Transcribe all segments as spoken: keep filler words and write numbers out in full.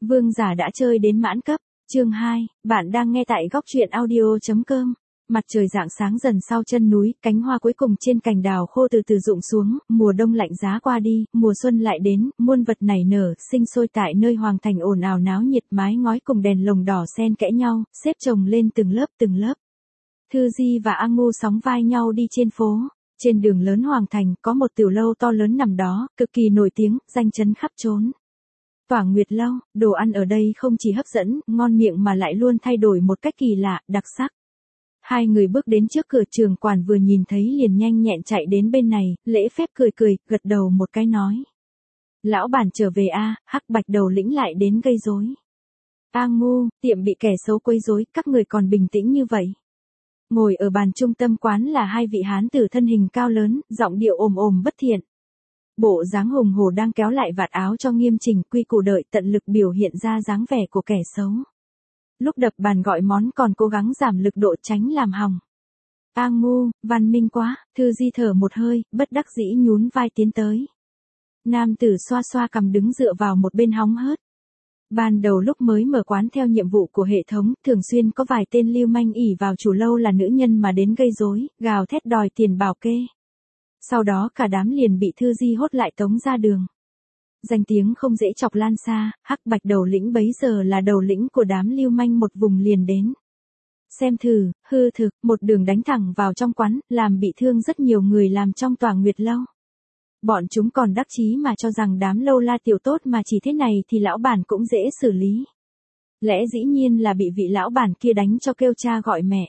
Vương giả đã chơi đến mãn cấp, chương hai, bạn đang nghe tại góc truyện audio.com. Mặt trời rạng sáng dần sau chân núi, cánh hoa cuối cùng trên cành đào khô từ từ rụng xuống, mùa đông lạnh giá qua đi, mùa xuân lại đến, muôn vật nảy nở, sinh sôi tại nơi hoàng thành ồn ào náo nhiệt, mái ngói cùng đèn lồng đỏ xen kẽ nhau, xếp chồng lên từng lớp từng lớp. Thư Di và A Ngu sóng vai nhau đi trên phố. Trên đường lớn hoàng thành có một tiểu lâu to lớn nằm đó, cực kỳ nổi tiếng, danh chấn khắp chốn. Tỏa Nguyệt Lâu, đồ ăn ở đây không chỉ hấp dẫn, ngon miệng mà lại luôn thay đổi một cách kỳ lạ, đặc sắc. Hai người bước đến trước cửa, trường quản vừa nhìn thấy liền nhanh nhẹn chạy đến bên này, lễ phép cười cười, gật đầu một cái nói. Lão bản trở về a, Hắc Bạch Đầu Lĩnh lại đến gây rối. A Ngu, tiệm bị kẻ xấu quấy rối, các người còn bình tĩnh như vậy. Ngồi ở bàn trung tâm quán là hai vị hán tử thân hình cao lớn, giọng điệu ồm ồm bất thiện. Bộ dáng hùng hổ đang kéo lại vạt áo cho nghiêm chỉnh, quy củ đợi tận lực biểu hiện ra dáng vẻ của kẻ xấu. Lúc đập bàn gọi món còn cố gắng giảm lực độ tránh làm hỏng. A Ngu, văn minh quá, Thư Di thở một hơi, bất đắc dĩ nhún vai tiến tới. Nam tử xoa xoa cằm đứng dựa vào một bên hóng hớt. Ban đầu lúc mới mở quán theo nhiệm vụ của hệ thống, thường xuyên có vài tên lưu manh ỷ vào chủ lâu là nữ nhân mà đến gây rối, gào thét đòi tiền bảo kê. Sau đó cả đám liền bị Thư Di hốt lại tống ra đường. Danh tiếng không dễ chọc lan xa, Hắc Bạch Đầu Lĩnh bấy giờ là đầu lĩnh của đám lưu manh một vùng liền đến. Xem thử, hư thực, một đường đánh thẳng vào trong quán, làm bị thương rất nhiều người làm trong Tỏa Nguyệt Lâu. Bọn chúng còn đắc chí mà cho rằng đám lâu la tiểu tốt mà chỉ thế này thì lão bản cũng dễ xử lý. Lẽ dĩ nhiên là bị vị lão bản kia đánh cho kêu cha gọi mẹ.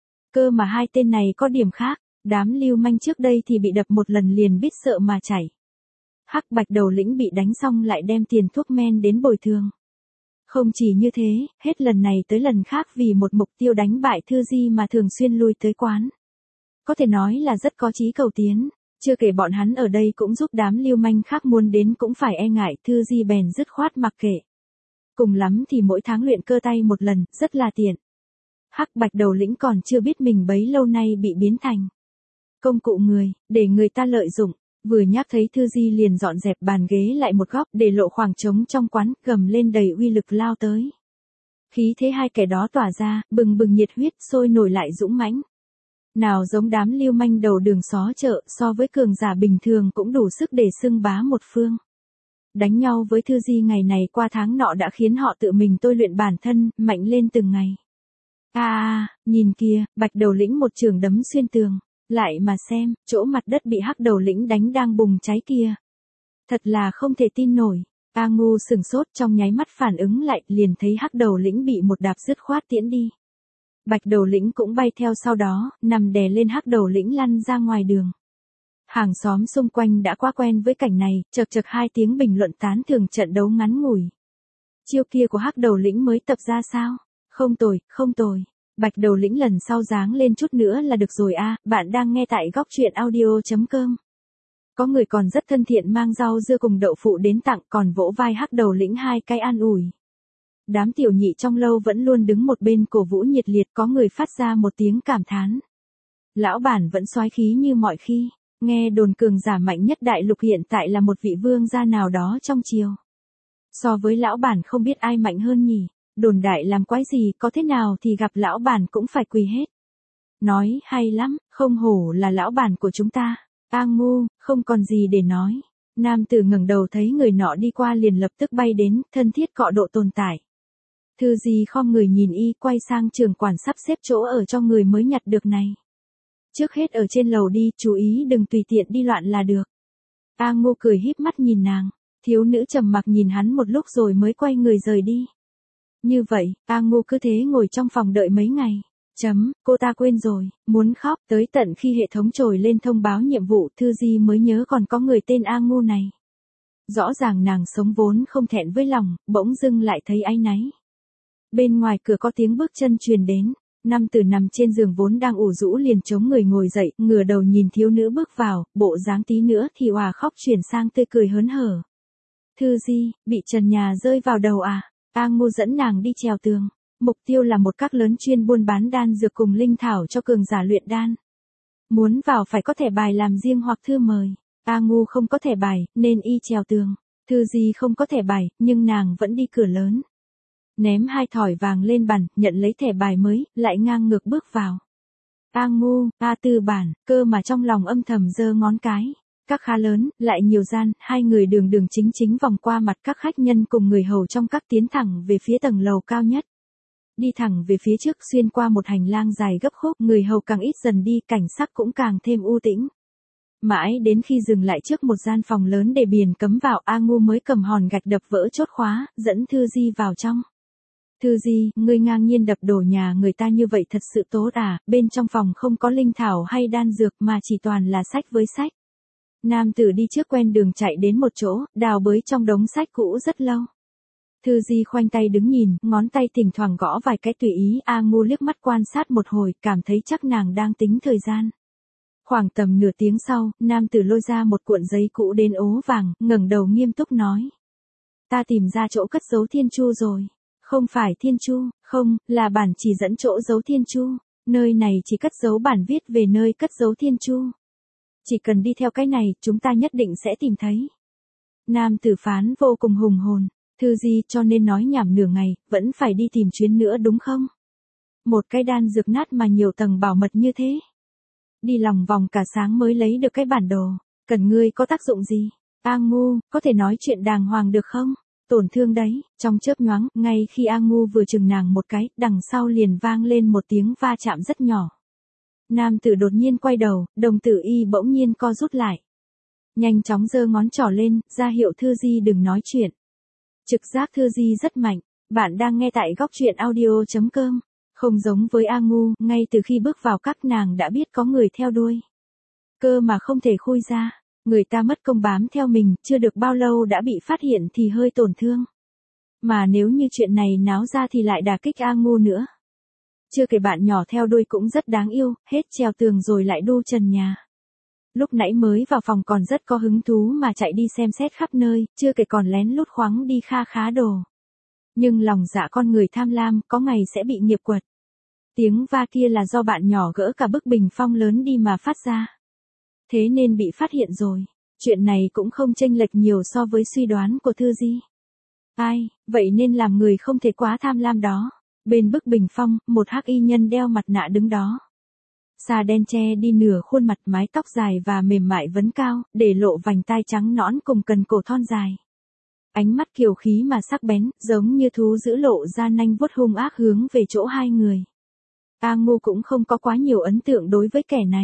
Cơ mà hai tên này có điểm khác, đám lưu manh trước đây thì bị đập một lần liền biết sợ mà chảy. Hắc Bạch Đầu Lĩnh bị đánh xong lại đem tiền thuốc men đến bồi thường. Không chỉ như thế, hết lần này tới lần khác vì một mục tiêu đánh bại Thư Di mà thường xuyên lui tới quán. Có thể nói là rất có chí cầu tiến. Chưa kể bọn hắn ở đây cũng giúp đám lưu manh khác muốn đến cũng phải e ngại, Thư Di bèn dứt khoát mặc kệ. Cùng lắm thì mỗi tháng luyện cơ tay một lần, rất là tiện. Hắc Bạch Đầu Lĩnh còn chưa biết mình bấy lâu nay bị biến thành công cụ người, để người ta lợi dụng. Vừa nhắc thấy Thư Di liền dọn dẹp bàn ghế lại một góc để lộ khoảng trống trong quán, gầm lên đầy uy lực lao tới. Khí thế hai kẻ đó tỏa ra, bừng bừng nhiệt huyết, sôi nổi lại dũng mãnh. Nào giống đám lưu manh đầu đường xó chợ, so với cường giả bình thường cũng đủ sức để xưng bá một phương. Đánh nhau với Thư Di ngày này qua tháng nọ đã khiến họ tự mình tôi luyện bản thân, mạnh lên từng ngày. À, à, nhìn kìa, Bạch Đầu Lĩnh một trường đấm xuyên tường. Lại mà xem, chỗ mặt đất bị Hắc Đầu Lĩnh đánh đang bùng cháy kia. Thật là không thể tin nổi. A Ngu sừng sốt, trong nháy mắt phản ứng lại, liền thấy Hắc Đầu Lĩnh bị một đạp dứt khoát tiễn đi. Bạch Đầu Lĩnh cũng bay theo sau đó, nằm đè lên Hắc Đầu Lĩnh lăn ra ngoài đường. Hàng xóm xung quanh đã quá quen với cảnh này, chật chật hai tiếng bình luận tán thưởng trận đấu ngắn ngủi. Chiêu kia của Hắc Đầu Lĩnh mới tập ra sao? Không tồi, không tồi. Bạch Đầu Lĩnh lần sau dáng lên chút nữa là được rồi a, bạn đang nghe tại góc truyện audio.com. Có người còn rất thân thiện mang rau dưa cùng đậu phụ đến tặng, còn vỗ vai Hắc Đầu Lĩnh hai cái an ủi. Đám tiểu nhị trong lâu vẫn luôn đứng một bên cổ vũ nhiệt liệt, có người phát ra một tiếng cảm thán. Lão bản vẫn soái khí như mọi khi, nghe đồn cường giả mạnh nhất đại lục hiện tại là một vị vương gia nào đó trong triều. So với lão bản không biết ai mạnh hơn nhỉ, đồn đại làm quái gì, có thế nào thì gặp lão bản cũng phải quỳ hết. Nói hay lắm, không hổ là lão bản của chúng ta. A Ngu, không còn gì để nói. Nam tử ngẩng đầu thấy người nọ đi qua liền lập tức bay đến, thân thiết cọ độ tồn tại. Thư Di khom người nhìn y, quay sang trường quản sắp xếp chỗ ở cho người mới nhặt được này. Trước hết ở trên lầu đi, chú ý đừng tùy tiện đi loạn là được. A Ngu cười híp mắt nhìn nàng, thiếu nữ trầm mặc nhìn hắn một lúc rồi mới quay người rời đi. Như vậy, A Ngu cứ thế ngồi trong phòng đợi mấy ngày. Chấm, cô ta quên rồi, muốn khóc, tới tận khi hệ thống trồi lên thông báo nhiệm vụ, Thư Di mới nhớ còn có người tên A Ngu này. Rõ ràng nàng sống vốn không thẹn với lòng, bỗng dưng lại thấy áy náy. Bên ngoài cửa có tiếng bước chân truyền đến, nam tử nằm trên giường vốn đang ủ rũ liền chống người ngồi dậy, ngửa đầu nhìn thiếu nữ bước vào, bộ dáng tí nữa thì òa khóc chuyển sang tươi cười hớn hở. Thư Di, bị trần nhà rơi vào đầu à? A Ngu dẫn nàng đi trèo tường. Mục tiêu là một các lớn chuyên buôn bán đan dược cùng linh thảo cho cường giả luyện đan. Muốn vào phải có thẻ bài làm riêng hoặc thư mời. A Ngu không có thẻ bài, nên y trèo tường. Thư Di không có thẻ bài, nhưng nàng vẫn đi cửa lớn. Ném hai thỏi vàng lên bàn, nhận lấy thẻ bài mới, lại ngang ngược bước vào. A ngu, A tư bản, cơ mà trong lòng âm thầm giơ ngón cái. Các khá lớn, lại nhiều gian, hai người đường đường chính chính vòng qua mặt các khách nhân cùng người hầu trong các tiến thẳng về phía tầng lầu cao nhất. Đi thẳng về phía trước xuyên qua một hành lang dài gấp khúc, người hầu càng ít dần đi, cảnh sắc cũng càng thêm u tĩnh. Mãi đến khi dừng lại trước một gian phòng lớn để biển cấm vào, A ngu mới cầm hòn gạch đập vỡ chốt khóa, dẫn Thư Di vào trong. Thư Di, ngươi ngang nhiên đập đổ nhà người ta như vậy thật sự tốt à, bên trong phòng không có linh thảo hay đan dược mà chỉ toàn là sách với sách. Nam tử đi trước quen đường chạy đến một chỗ, đào bới trong đống sách cũ rất lâu. Thư Di khoanh tay đứng nhìn, ngón tay thỉnh thoảng gõ vài cái tùy ý. A ngu liếc mắt quan sát một hồi, cảm thấy chắc nàng đang tính thời gian. Khoảng tầm nửa tiếng sau, nam tử lôi ra một cuộn giấy cũ đến ố vàng, ngẩng đầu nghiêm túc nói. Ta tìm ra chỗ cất giấu thiên chu rồi. Không phải thiên chu, không, là bản chỉ dẫn chỗ giấu thiên chu. Nơi này chỉ cất giấu bản viết về nơi cất giấu thiên chu. Chỉ cần đi theo cái này, chúng ta nhất định sẽ tìm thấy. Nam tử phán vô cùng hùng hồn. Thư Di, cho nên nói nhảm nửa ngày, vẫn phải đi tìm chuyến nữa đúng không? Một cái đan dược nát mà nhiều tầng bảo mật như thế. Đi lòng vòng cả sáng mới lấy được cái bản đồ, cần ngươi có tác dụng gì? A ngu, có thể nói chuyện đàng hoàng được không? Tổn thương đấy, trong chớp nhoáng, ngay khi A ngu vừa chừng nàng một cái, đằng sau liền vang lên một tiếng va chạm rất nhỏ. Nam tử đột nhiên quay đầu, đồng tử y bỗng nhiên co rút lại. Nhanh chóng giơ ngón trỏ lên, ra hiệu Thư Di đừng nói chuyện. Trực giác Thư Di rất mạnh, bạn đang nghe tại góc truyện audio chấm com. Không giống với A ngu, ngay từ khi bước vào các nàng đã biết có người theo đuôi. Cơ mà không thể khui ra, người ta mất công bám theo mình, chưa được bao lâu đã bị phát hiện thì hơi tổn thương. Mà nếu như chuyện này náo ra thì lại đả kích A ngu nữa. Chưa kể bạn nhỏ theo đuôi cũng rất đáng yêu, hết trèo tường rồi lại đu trần nhà. Lúc nãy mới vào phòng còn rất có hứng thú mà chạy đi xem xét khắp nơi, chưa kể còn lén lút khoáng đi kha khá đồ. Nhưng lòng dạ con người tham lam, có ngày sẽ bị nghiệp quật. Tiếng va kia là do bạn nhỏ gỡ cả bức bình phong lớn đi mà phát ra. Thế nên bị phát hiện rồi. Chuyện này cũng không chênh lệch nhiều so với suy đoán của Thư Di. Ai, vậy nên làm người không thể quá tham lam đó. Bên bức bình phong, một hắc y nhân đeo mặt nạ đứng đó. Xà đen che đi nửa khuôn mặt, mái tóc dài và mềm mại vấn cao, để lộ vành tai trắng nõn cùng cần cổ thon dài. Ánh mắt kiều khí mà sắc bén, giống như thú dữ lộ ra nanh vuốt hung ác hướng về chỗ hai người. A ngu cũng không có quá nhiều ấn tượng đối với kẻ này.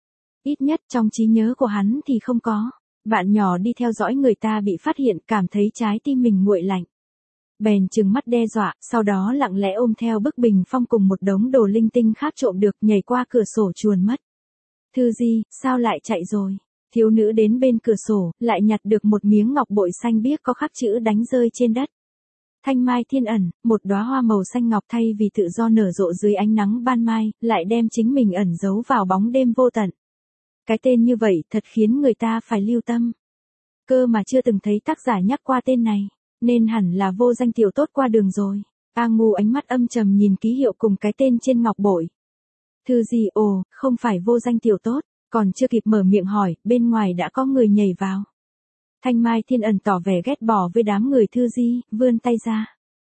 Ít nhất trong trí nhớ của hắn thì không có. Bạn nhỏ đi theo dõi người ta bị phát hiện, cảm thấy trái tim mình nguội lạnh. Bèn trừng mắt đe dọa, sau đó lặng lẽ ôm theo bức bình phong cùng một đống đồ linh tinh khác trộm được, nhảy qua cửa sổ chuồn mất. Thư Di, sao lại chạy rồi? Thiếu nữ đến bên cửa sổ, lại nhặt được một miếng ngọc bội xanh biếc có khắc chữ đánh rơi trên đất. Thanh mai thiên ẩn, một đóa hoa màu xanh ngọc thay vì tự do nở rộ dưới ánh nắng ban mai, lại đem chính mình ẩn giấu vào bóng đêm vô tận. Cái tên như vậy thật khiến người ta phải lưu tâm. Cơ mà chưa từng thấy tác giả nhắc qua tên này, nên hẳn là vô danh tiểu tốt qua đường rồi. A ngu ánh mắt âm trầm nhìn ký hiệu cùng cái tên trên ngọc bội. Thư Di, ồ, không phải vô danh tiểu tốt, còn chưa kịp mở miệng hỏi, bên ngoài đã có người nhảy vào. Thanh mai thiên ẩn tỏ vẻ ghét bỏ với đám người Thư Di, vươn tay ra.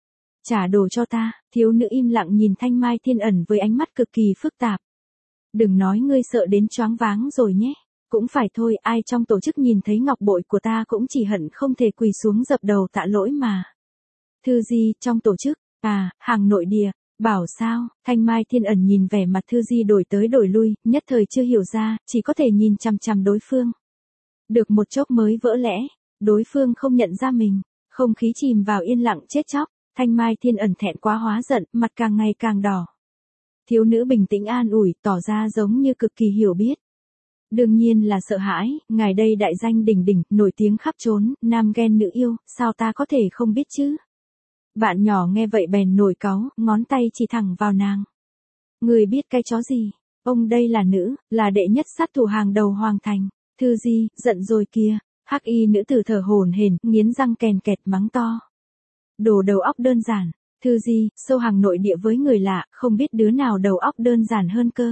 Trả đồ cho ta, thiếu nữ im lặng nhìn thanh mai thiên ẩn với ánh mắt cực kỳ phức tạp. Đừng nói ngươi sợ đến choáng váng rồi nhé. Cũng phải thôi, ai trong tổ chức nhìn thấy ngọc bội của ta cũng chỉ hận không thể quỳ xuống dập đầu tạ lỗi mà. Thư Di, trong tổ chức, à, hàng nội địa, bảo sao, thanh mai thiên ẩn nhìn vẻ mặt Thư Di đổi tới đổi lui, nhất thời chưa hiểu ra, chỉ có thể nhìn chằm chằm đối phương. Được một chốc mới vỡ lẽ, đối phương không nhận ra mình, không khí chìm vào yên lặng chết chóc, thanh mai thiên ẩn thẹn quá hóa giận, mặt càng ngày càng đỏ. Thiếu nữ bình tĩnh an ủi, tỏ ra giống như cực kỳ hiểu biết. Đương nhiên là sợ hãi, ngài đây đại danh đỉnh đỉnh, nổi tiếng khắp trốn, nam ghen nữ yêu, sao ta có thể không biết chứ? Bạn nhỏ nghe vậy bèn nổi cáu, ngón tay chỉ thẳng vào nàng. Người biết cái chó gì? Ông đây là nữ, là đệ nhất sát thủ hàng đầu hoàng thành. Thư Di, giận rồi kìa. Hắc y nữ tử thở hổn hển, nghiến răng kèn kẹt mắng to. Đồ đầu óc đơn giản. Thư Di, sâu hàng nội địa với người lạ, không biết đứa nào đầu óc đơn giản hơn cơ.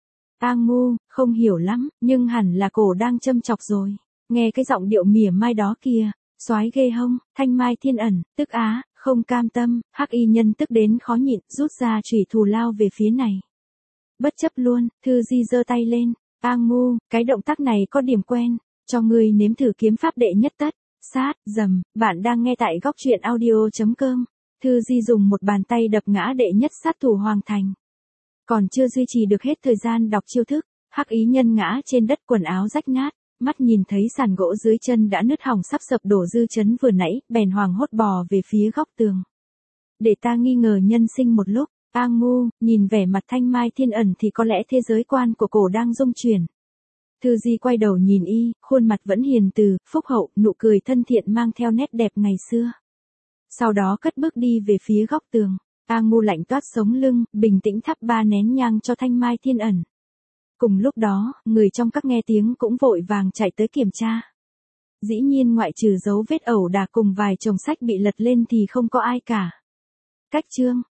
A ngu, không hiểu lắm, nhưng hẳn là cổ đang châm chọc rồi. Nghe cái giọng điệu mỉa mai đó kìa, Soái ghê hông, Thanh Mai Thiên Ẩn, tức á, không cam tâm, hắc y nhân tức đến khó nhịn, rút ra chủy thủ lao về phía này. Bất chấp luôn, Thư Di giơ tay lên, A ngu, cái động tác này có điểm quen, cho ngươi nếm thử kiếm pháp đệ nhất tất, sát, dầm, bạn đang nghe tại góc truyện audio.com. Thư Di dùng một bàn tay đập ngã đệ nhất sát thủ Hoàng Thành. Còn chưa duy trì được hết thời gian đọc chiêu thức, hắc ý nhân ngã trên đất quần áo rách nát, mắt nhìn thấy sàn gỗ dưới chân đã nứt hỏng sắp sập đổ dư chấn vừa nãy, bèn hoảng hốt bò về phía góc tường. Để ta nghi ngờ nhân sinh một lúc, A ngu, nhìn vẻ mặt Thanh Mai Thiên Ẩn thì có lẽ thế giới quan của cổ đang rung chuyển. Thư Di quay đầu nhìn y, khuôn mặt vẫn hiền từ, phúc hậu, nụ cười thân thiện mang theo nét đẹp ngày xưa. Sau đó cất bước đi về phía góc tường, A ngu lạnh toát sống lưng, bình tĩnh thắp ba nén nhang cho Thanh Mai Thiên Ẩn. Cùng lúc đó, người trong các nghe tiếng cũng vội vàng chạy tới kiểm tra. Dĩ nhiên ngoại trừ dấu vết ẩu đả cùng vài chồng sách bị lật lên thì không có ai cả. Cách chương